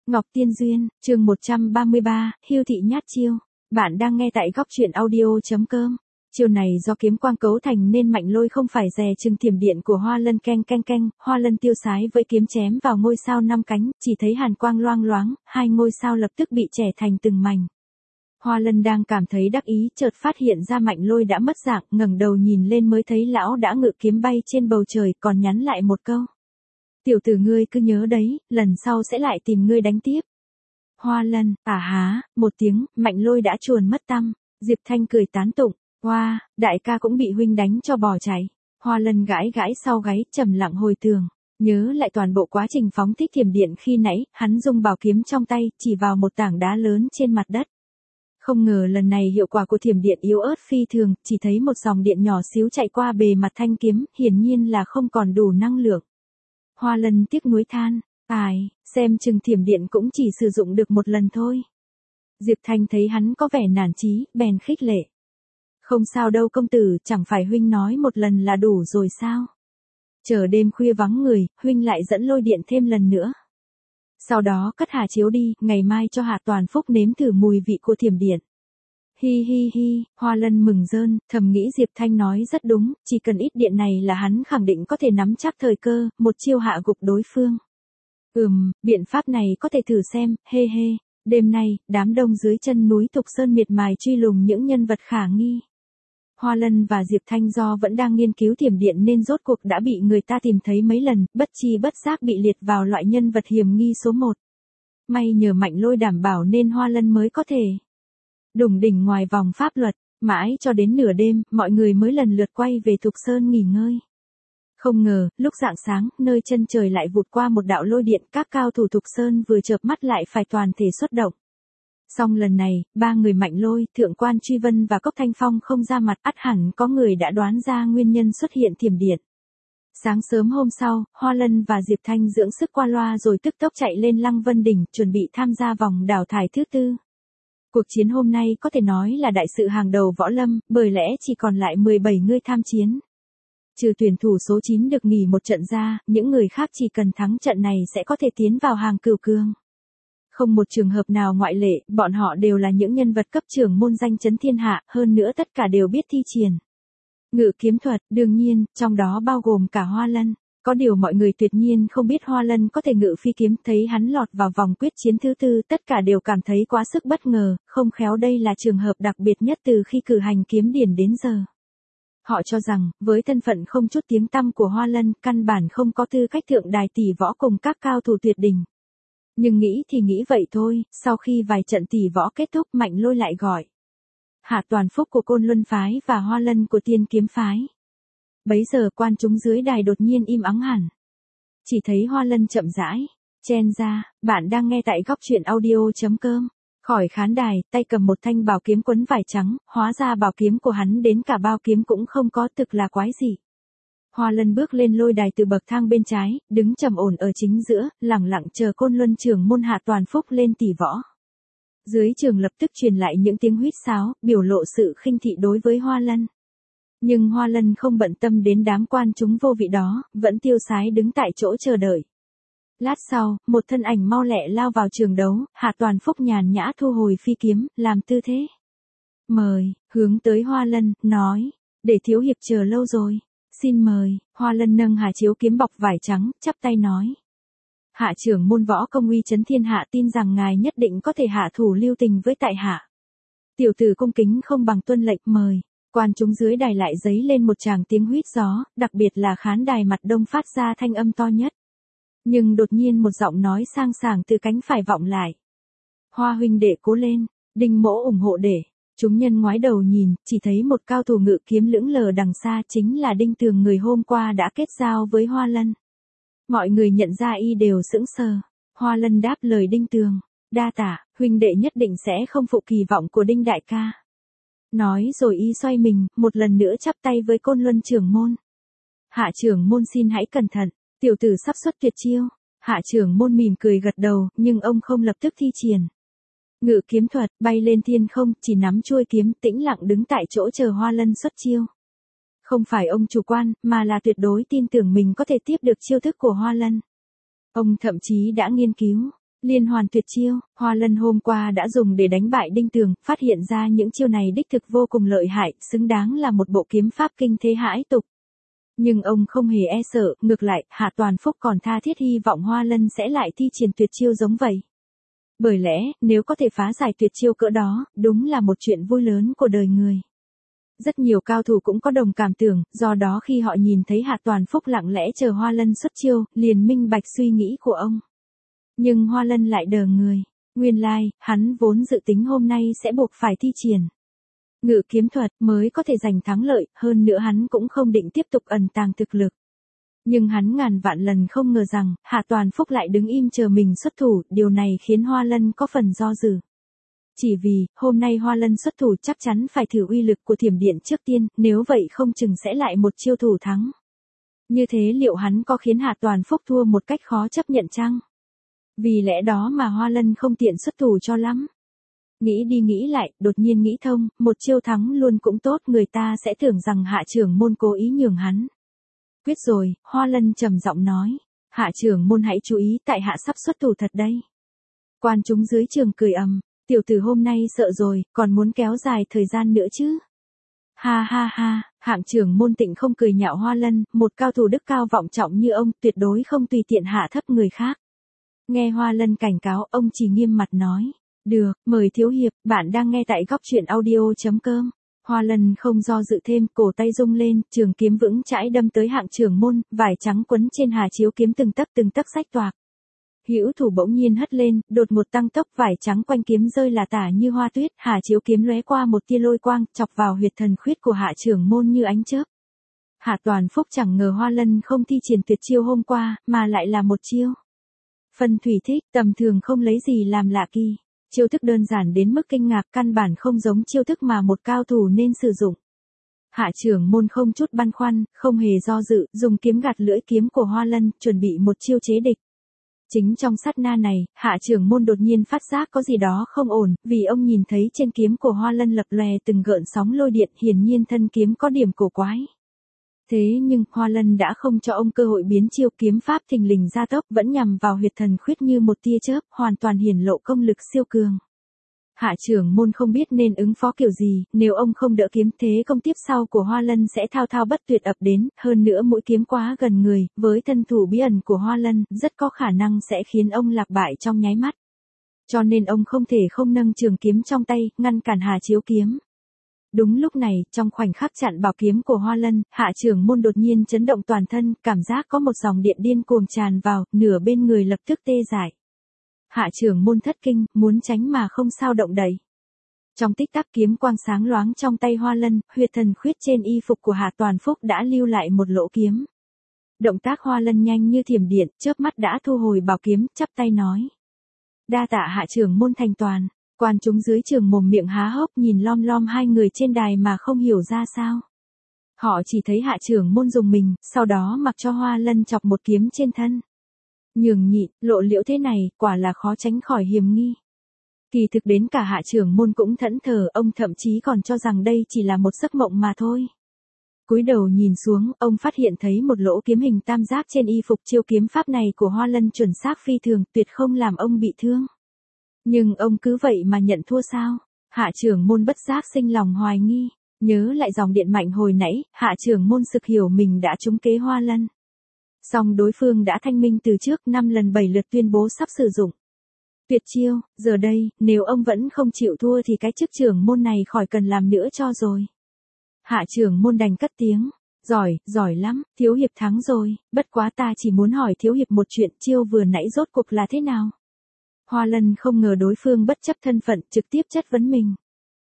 Ngọc Tiên Duyên, chương 133, Hiêu thị nhát chiêu. Bạn đang nghe tại góc truyện audio.com. Chiêu này do kiếm quang cấu thành nên Mạnh Lôi không phải dè chừng thiểm điện của Hoa Lân keng keng keng, Hoa Lân tiêu sái với kiếm chém vào ngôi sao 5 cánh, chỉ thấy hàn quang loang loáng, hai ngôi sao lập tức bị chẻ thành từng mảnh. Hoa Lân đang cảm thấy đắc ý, chợt phát hiện ra Mạnh Lôi đã mất dạng, ngẩng đầu nhìn lên mới thấy lão đã ngự kiếm bay trên bầu trời, còn nhắn lại một câu: "Tiểu tử ngươi cứ nhớ đấy, lần sau sẽ lại tìm ngươi đánh tiếp." Hoa Lân, há, một tiếng, Mạnh Lôi đã chuồn mất tăm. Diệp Thanh cười tán tụng: "Oa, đại ca cũng bị huynh đánh cho bỏ chạy." Hoa Lân gãi gãi sau gáy, trầm lặng hồi tưởng, nhớ lại toàn bộ quá trình phóng thích thiểm điện khi nãy, hắn dùng bảo kiếm trong tay, chỉ vào một tảng đá lớn trên mặt đất. Không ngờ lần này hiệu quả của thiểm điện yếu ớt phi thường, chỉ thấy một dòng điện nhỏ xíu chạy qua bề mặt thanh kiếm, hiển nhiên là không còn đủ năng lượng. Hoa Lân tiếc nuối than: xem chừng thiểm điện cũng chỉ sử dụng được một lần thôi." Diệp Thanh thấy hắn có vẻ nản chí, bèn khích lệ: "Không sao đâu công tử, chẳng phải huynh nói một lần là đủ rồi sao? Chờ đêm khuya vắng người, huynh lại dẫn lôi điện thêm lần nữa. Sau đó cất Hà Chiếu đi, ngày mai cho Hạ Toàn Phúc nếm thử mùi vị của thiểm điện." Hi hi hi, Hoa Lân mừng rơn, thầm nghĩ Diệp Thanh nói rất đúng, chỉ cần ít điện này là hắn khẳng định có thể nắm chắc thời cơ, một chiêu hạ gục đối phương. Biện pháp này có thể thử xem, hê hê. Đêm nay, đám đông dưới chân núi Thục Sơn miệt mài truy lùng những nhân vật khả nghi. Hoa Lân và Diệp Thanh do vẫn đang nghiên cứu thiểm điện nên rốt cuộc đã bị người ta tìm thấy mấy lần, bất chi bất giác bị liệt vào loại nhân vật hiểm nghi số 1. May nhờ Mạnh Lôi đảm bảo nên Hoa Lân mới có thể đủng đỉnh ngoài vòng pháp luật. Mãi cho đến nửa đêm, mọi người mới lần lượt quay về Thục Sơn nghỉ ngơi. Không ngờ, lúc rạng sáng, nơi chân trời lại vụt qua một đạo lôi điện, các cao thủ Thục Sơn vừa chợp mắt lại phải toàn thể xuất động. Song lần này, ba người Mạnh Lôi, Thượng quan Truy Vân và Cốc Thanh Phong không ra mặt, ắt hẳn có người đã đoán ra nguyên nhân xuất hiện thiểm điện. Sáng sớm hôm sau, Hoa Lân và Diệp Thanh dưỡng sức qua loa rồi tức tốc chạy lên Lăng Vân Đỉnh, chuẩn bị tham gia vòng đào thải thứ 4. Cuộc chiến hôm nay có thể nói là đại sự hàng đầu võ lâm, bởi lẽ chỉ còn lại 17 người tham chiến. Trừ tuyển thủ số 9 được nghỉ một trận ra, những người khác chỉ cần thắng trận này sẽ có thể tiến vào hàng cửu cường. Không một trường hợp nào ngoại lệ, bọn họ đều là những nhân vật cấp trưởng môn danh chấn thiên hạ, hơn nữa tất cả đều biết thi triển ngự kiếm thuật, đương nhiên, trong đó bao gồm cả Hoa Lân. Có điều mọi người tuyệt nhiên không biết Hoa Lân có thể ngự phi kiếm, thấy hắn lọt vào vòng quyết chiến thứ 4, tất cả đều cảm thấy quá sức bất ngờ, không khéo đây là trường hợp đặc biệt nhất từ khi cử hành kiếm điển đến giờ. Họ cho rằng, với thân phận không chút tiếng tăm của Hoa Lân, căn bản không có tư cách thượng đài tỷ võ cùng các cao thủ tuyệt đỉnh. Nhưng nghĩ thì nghĩ vậy thôi, sau khi vài trận tỷ võ kết thúc, Mạnh Lôi lại gọi Hạ Toàn Phúc của Côn Luân Phái và Hoa Lân của Tiên Kiếm Phái. Bấy giờ quan chúng dưới đài đột nhiên im ắng hẳn. Chỉ thấy Hoa Lân chậm rãi chen ra: "Bạn đang nghe tại góc truyện audio.com." Khỏi khán đài, tay cầm một thanh bảo kiếm quấn vải trắng, hóa ra bảo kiếm của hắn đến cả bao kiếm cũng không có, thực là quái dị. Hoa Lân bước lên lôi đài từ bậc thang bên trái, đứng trầm ổn ở chính giữa, lẳng lặng chờ Côn Luân trưởng môn Hạ Toàn Phúc lên tỷ võ. Dưới trường lập tức truyền lại những tiếng huýt sáo, biểu lộ sự khinh thị đối với Hoa Lân. Nhưng Hoa Lân không bận tâm đến đám quan chúng vô vị đó, vẫn tiêu sái đứng tại chỗ chờ đợi. Lát sau, một thân ảnh mau lẹ lao vào trường đấu, Hạ Toàn Phúc nhàn nhã thu hồi phi kiếm, làm tư thế mời, hướng tới Hoa Lân, nói: "Để thiếu hiệp chờ lâu rồi. Xin mời." Hoa Lân nâng Hà Chiếu kiếm bọc vải trắng, chắp tay nói: "Hạ trưởng môn võ công uy chấn thiên hạ, tin rằng ngài nhất định có thể hạ thủ lưu tình với tại hạ. Tiểu tử cung kính không bằng tuân lệnh, mời." Quan chúng dưới đài lại giấy lên một tràng tiếng huýt gió, đặc biệt là khán đài mặt đông phát ra thanh âm to nhất. Nhưng đột nhiên một giọng nói sang sảng từ cánh phải vọng lại: "Hoa huynh đệ cố lên, Đinh mỗ ủng hộ để." Chúng nhân ngoái đầu nhìn, chỉ thấy một cao thủ ngự kiếm lững lờ đằng xa, chính là Đinh Tường, người hôm qua đã kết giao với Hoa Lân. Mọi người nhận ra y đều sững sờ. Hoa Lân đáp lời Đinh Tường: "Đa tạ, huynh đệ nhất định sẽ không phụ kỳ vọng của Đinh đại ca." Nói rồi y xoay mình, một lần nữa chắp tay với Côn Luân trưởng môn: "Hạ trưởng môn xin hãy cẩn thận, tiểu tử sắp xuất tuyệt chiêu." Hạ trưởng môn mỉm cười gật đầu, nhưng ông không lập tức thi triển ngự kiếm thuật, bay lên thiên không, chỉ nắm chuôi kiếm, tĩnh lặng đứng tại chỗ chờ Hoa Lân xuất chiêu. Không phải ông chủ quan, mà là tuyệt đối tin tưởng mình có thể tiếp được chiêu thức của Hoa Lân. Ông thậm chí đã nghiên cứu Liên hoàn tuyệt chiêu, Hoa Lân hôm qua đã dùng để đánh bại Đinh Tường, phát hiện ra những chiêu này đích thực vô cùng lợi hại, xứng đáng là một bộ kiếm pháp kinh thế hãi tục. Nhưng ông không hề e sợ, ngược lại, Hạ Toàn Phúc còn tha thiết hy vọng Hoa Lân sẽ lại thi triển tuyệt chiêu giống vậy. Bởi lẽ, nếu có thể phá giải tuyệt chiêu cỡ đó, đúng là một chuyện vui lớn của đời người. Rất nhiều cao thủ cũng có đồng cảm tưởng, do đó khi họ nhìn thấy Hạ Toàn Phúc lặng lẽ chờ Hoa Lân xuất chiêu, liền minh bạch suy nghĩ của ông. Nhưng Hoa Lân lại đờ người. Nguyên lai, hắn vốn dự tính hôm nay sẽ buộc phải thi triển ngự kiếm thuật mới có thể giành thắng lợi, hơn nữa hắn cũng không định tiếp tục ẩn tàng thực lực. Nhưng hắn ngàn vạn lần không ngờ rằng, Hạ Toàn Phúc lại đứng im chờ mình xuất thủ, điều này khiến Hoa Lân có phần do dự. Chỉ vì, hôm nay Hoa Lân xuất thủ chắc chắn phải thử uy lực của thiểm điện trước tiên, nếu vậy không chừng sẽ lại một chiêu thủ thắng. Như thế liệu hắn có khiến Hạ Toàn Phúc thua một cách khó chấp nhận chăng? Vì lẽ đó mà Hoa Lân không tiện xuất thủ cho lắm. Nghĩ đi nghĩ lại, đột nhiên nghĩ thông, một chiêu thắng luôn cũng tốt, người ta sẽ tưởng rằng Hạ trưởng môn cố ý nhường hắn. Quyết rồi, Hoa Lân trầm giọng nói, Hạ trưởng môn hãy chú ý, tại hạ sắp xuất thủ thật đây. Quan chúng dưới trường cười ầm, tiểu tử hôm nay sợ rồi, còn muốn kéo dài thời gian nữa chứ. Ha ha ha, Hạng trưởng môn Tịnh không cười nhạo Hoa Lân, một cao thủ đức cao vọng trọng như ông, tuyệt đối không tùy tiện hạ thấp người khác. Nghe Hoa Lân cảnh cáo, ông chỉ nghiêm mặt nói, được, mời thiếu hiệp, bạn đang nghe tại góc truyện audio.com. Hoa Lân không do dự thêm, cổ tay rung lên, trường kiếm vững chãi đâm tới Hạng trưởng môn, vải trắng quấn trên hà chiếu kiếm từng tấc rách toạc. Hữu thủ bỗng nhiên hất lên, đột một tăng tốc, vải trắng quanh kiếm rơi là tả như hoa tuyết, hà chiếu kiếm lóe qua một tia lôi quang, chọc vào huyệt thần khuyết của Hạ trưởng môn như ánh chớp. Hạ Toàn Phúc chẳng ngờ Hoa Lân không thi triển tuyệt chiêu hôm qua, mà lại là một chiêu phân thủy thích, tầm thường không lấy gì làm lạ kỳ. Chiêu thức đơn giản đến mức kinh ngạc, căn bản không giống chiêu thức mà một cao thủ nên sử dụng. Hạ trưởng môn không chút băn khoăn, không hề do dự, dùng kiếm gạt lưỡi kiếm của Hoa Lân, chuẩn bị một chiêu chế địch. Chính trong sát na này, Hạ trưởng môn đột nhiên phát giác có gì đó không ổn, vì ông nhìn thấy trên kiếm của Hoa Lân lập lòe từng gợn sóng lôi điện, hiển nhiên thân kiếm có điểm cổ quái. Thế nhưng, Hoa Lân đã không cho ông cơ hội biến chiêu, kiếm pháp thình lình gia tốc, vẫn nhằm vào huyệt thần khuyết như một tia chớp, hoàn toàn hiển lộ công lực siêu cường. Hạ trưởng môn không biết nên ứng phó kiểu gì, nếu ông không đỡ kiếm, thế công tiếp sau của Hoa Lân sẽ thao thao bất tuyệt ập đến, hơn nữa mũi kiếm quá gần người, với thân thủ bí ẩn của Hoa Lân, rất có khả năng sẽ khiến ông lạc bại trong nháy mắt. Cho nên ông không thể không nâng trường kiếm trong tay, ngăn cản hà chiếu kiếm. Đúng lúc này, trong khoảnh khắc chặn bảo kiếm của Hoa Lân, Hạ trưởng môn đột nhiên chấn động toàn thân, cảm giác có một dòng điện điên cuồng tràn vào, nửa bên người lập tức tê dại. Hạ trưởng môn thất kinh, muốn tránh mà không sao động đậy. Trong tích tắc kiếm quang sáng loáng trong tay Hoa Lân, huyệt thần khuyết trên y phục của Hạ Toàn Phúc đã lưu lại một lỗ kiếm. Động tác Hoa Lân nhanh như thiểm điện, chớp mắt đã thu hồi bảo kiếm, chắp tay nói. Đa tạ Hạ trưởng môn thành toàn. Quan chúng dưới trường mồm miệng há hốc nhìn lom lom hai người trên đài mà không hiểu ra sao. Họ chỉ thấy Hạ trưởng môn dùng mình, sau đó mặc cho Hoa Lân chọc một kiếm trên thân. Nhường nhịn, lộ liễu thế này, quả là khó tránh khỏi hiểm nghi. Kỳ thực đến cả Hạ trưởng môn cũng thẫn thờ, ông thậm chí còn cho rằng đây chỉ là một giấc mộng mà thôi. Cúi đầu nhìn xuống, ông phát hiện thấy một lỗ kiếm hình tam giác trên y phục, chiêu kiếm pháp này của Hoa Lân chuẩn xác phi thường, tuyệt không làm ông bị thương. Nhưng ông cứ vậy mà nhận thua sao? Hạ trưởng môn bất giác sinh lòng hoài nghi. Nhớ lại dòng điện mạnh hồi nãy, Hạ trưởng môn sực hiểu mình đã trúng kế Hoa Lân. Song đối phương đã thanh minh từ trước, 5 lần 7 lượt tuyên bố sắp sử dụng tuyệt chiêu, giờ đây, nếu ông vẫn không chịu thua thì cái chức trưởng môn này khỏi cần làm nữa cho rồi. Hạ trưởng môn đành cất tiếng. Giỏi lắm, thiếu hiệp thắng rồi, bất quá ta chỉ muốn hỏi thiếu hiệp một chuyện, chiêu vừa nãy rốt cuộc là thế nào? Hoa Lân không ngờ đối phương bất chấp thân phận, trực tiếp chất vấn mình.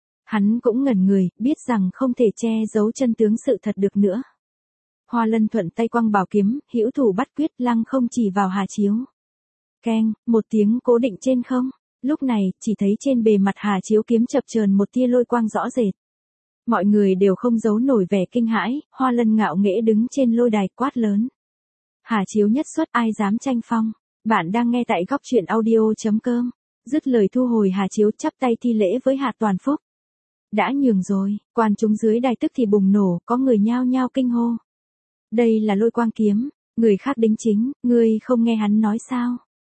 Hắn cũng ngẩn người, biết rằng không thể che giấu chân tướng sự thật được nữa. Hoa Lân thuận tay quăng bảo kiếm, hữu thủ bắt quyết, lăng không chỉ vào hà chiếu. Keng, một tiếng cố định trên không. Lúc này, chỉ thấy trên bề mặt hà chiếu kiếm chập chờn một tia lôi quang rõ rệt. Mọi người đều không giấu nổi vẻ kinh hãi, Hoa Lân ngạo nghễ đứng trên lôi đài quát lớn. Hà chiếu nhất xuất, ai dám tranh phong. Bạn đang nghe tại góc truyện audio.com. Dứt lời thu hồi hà chiếu, chắp tay thi lễ với Hạ Toàn Phúc. Đã nhường rồi, quan chúng dưới đài tức thì bùng nổ, có người nhao nhao kinh hô. Đây là lôi quang kiếm, người khác đính chính, ngươi không nghe hắn nói sao?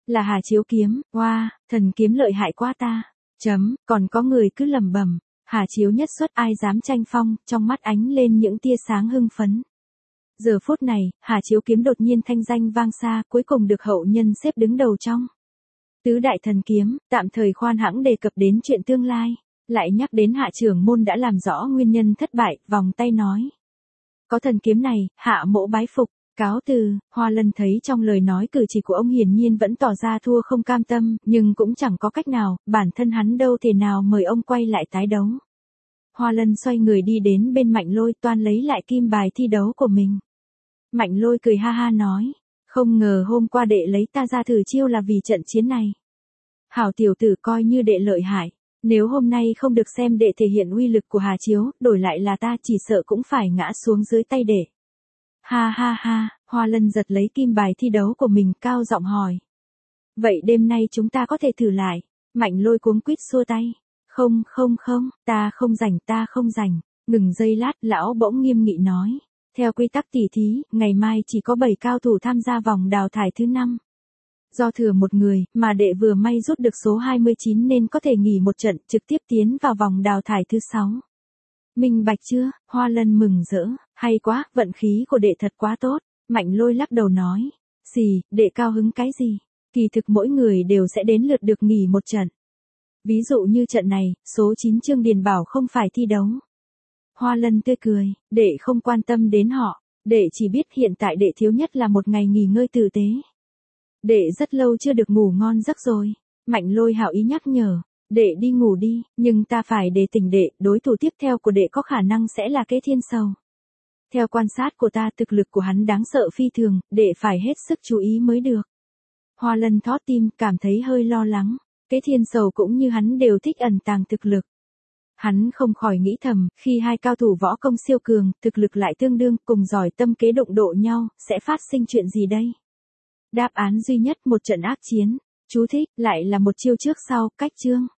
Là Hà Chiếu kiếm, wow, thần kiếm lợi hại quá ta. Còn có người cứ lẩm bẩm, Hà Chiếu nhất xuất ai dám tranh phong, trong mắt ánh lên những tia sáng hưng phấn. Giờ phút này, Hà Chiếu kiếm đột nhiên thanh danh vang xa, cuối cùng được hậu nhân xếp đứng đầu trong tứ đại thần kiếm, tạm thời khoan hãng đề cập đến chuyện tương lai, lại nhắc đến Hạ trưởng môn đã làm rõ nguyên nhân thất bại, vòng tay nói. Có thần kiếm này, Hạ mỗ bái phục, cáo từ. Hoa Lân thấy trong lời nói cử chỉ của ông hiển nhiên vẫn tỏ ra thua không cam tâm, nhưng cũng chẳng có cách nào, bản thân hắn đâu thể nào mời ông quay lại tái đấu. Hoa Lân xoay người đi đến bên Mạnh Lôi toan lấy lại kim bài thi đấu của mình. Mạnh Lôi cười ha ha nói, không ngờ hôm qua đệ lấy ta ra thử chiêu là vì trận chiến này. Hảo tiểu tử coi như đệ lợi hại, nếu hôm nay không được xem đệ thể hiện uy lực của Hà Chiếu, đổi lại là ta chỉ sợ cũng phải ngã xuống dưới tay đệ. Ha ha ha, Hoa Lân giật lấy kim bài thi đấu của mình cao giọng hỏi. Vậy đêm nay chúng ta có thể thử lại. Mạnh Lôi cuống quýt xua tay. Không, ta không rảnh. Ngừng giây lát, lão bỗng nghiêm nghị nói. Theo quy tắc tỉ thí, ngày mai chỉ có 7 cao thủ tham gia vòng đào thải thứ 5. Do thừa một người, mà đệ vừa may rút được số 29 nên có thể nghỉ một trận, trực tiếp tiến vào vòng đào thải thứ 6. Minh bạch chưa? Hoa Lân mừng rỡ, hay quá, vận khí của đệ thật quá tốt. Mạnh Lôi lắc đầu nói, gì, đệ cao hứng cái gì? Kỳ thực mỗi người đều sẽ đến lượt được nghỉ một trận. Ví dụ như trận này, số 9 Trương Điền Bảo không phải thi đấu. Hoa Lân tươi cười, đệ không quan tâm đến họ, đệ chỉ biết hiện tại đệ thiếu nhất là một ngày nghỉ ngơi tử tế. Đệ rất lâu chưa được ngủ ngon giấc rồi. Mạnh Lôi hảo ý nhắc nhở, đệ đi ngủ đi, nhưng ta phải đề tỉnh đệ, đối thủ tiếp theo của đệ có khả năng sẽ là Kế Thiên Sầu. Theo quan sát của ta, thực lực của hắn đáng sợ phi thường, đệ phải hết sức chú ý mới được. Hoa Lân thót tim, cảm thấy hơi lo lắng. Kế Thiên Sầu cũng như hắn đều thích ẩn tàng thực lực. Hắn không khỏi nghĩ thầm, khi hai cao thủ võ công siêu cường, thực lực lại tương đương, cùng giỏi tâm kế đụng độ nhau, sẽ phát sinh chuyện gì đây? Đáp án duy nhất, một trận ác chiến. Chú thích, lại là một chiêu trước sau, cách chương.